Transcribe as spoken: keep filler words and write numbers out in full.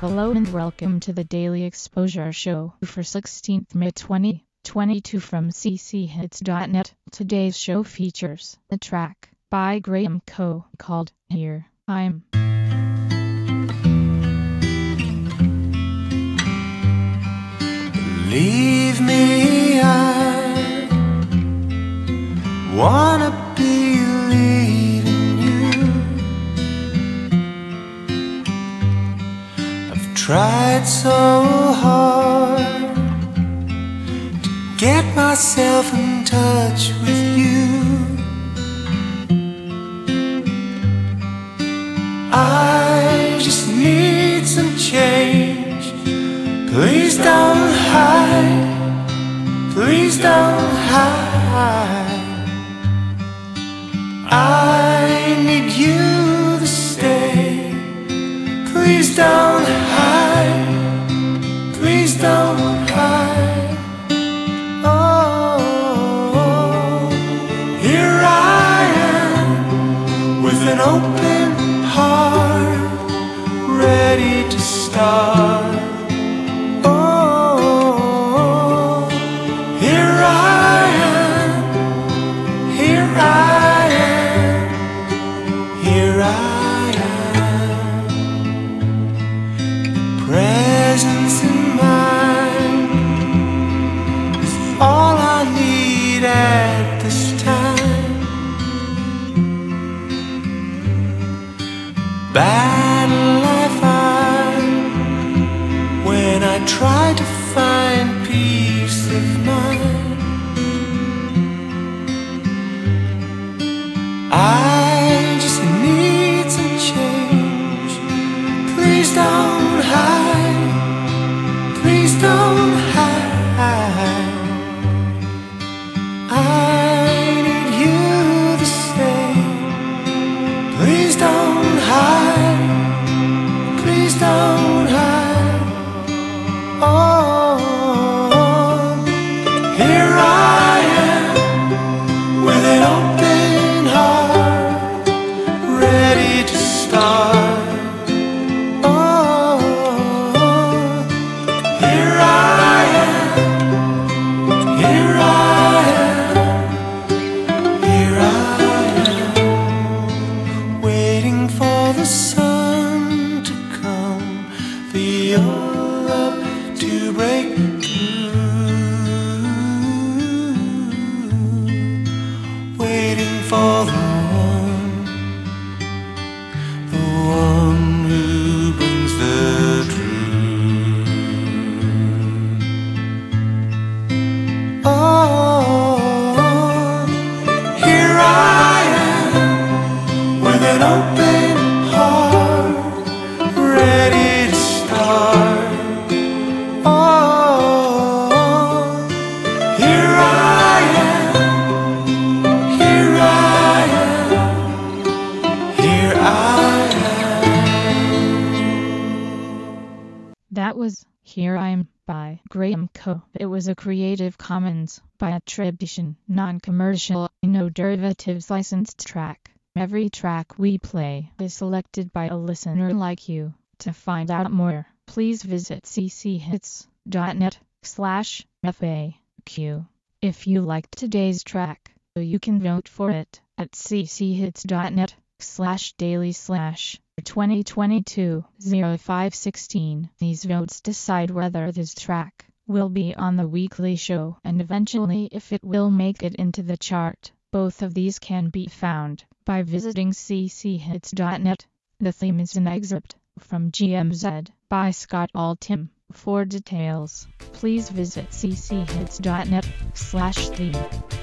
Hello and welcome to the Daily Exposure Show for sixteenth May twenty twenty-two from c c hits dot net. Today's show features a track by Graham Coe called Here I'm. Leave me, I wanna believe in you. I've tried so hard to get myself in touch with you. I just need some change. Please don't hide, please don't hide. I need you to stay. Please don't hide, please don't hide. Oh, here I am with an open heart, ready to start. Presence in mind is all I need at this time. Battle I find when I try to find peace of mind. I just need some change. Please don't hide, please don't hide. I need you to stay. Please don't hide, please don't hide. Oh, here I am with an open heart, ready to start. The sun to come, the orb to break through, waiting for the one, the one who brings the truth. Oh, here I am with an open heart, ready to start. Oh, here I am, here I am, here I am. That was Here I'm by Graham Coe. It was a Creative Commons by attribution, non-commercial, no derivatives licensed track. Every track we play is selected by a listener like you. To find out more, please visit c c hits dot net slash F A Q. If you liked today's track, you can vote for it at c c hits dot net slash daily slash twenty twenty-two oh five sixteen. These votes decide whether this track will be on the weekly show and eventually if it will make it into the chart. Both of these can be found by visiting c c hits dot net. The theme is an excerpt from G M Z by Scott Altham. For details, please visit c c hits dot net slash theme.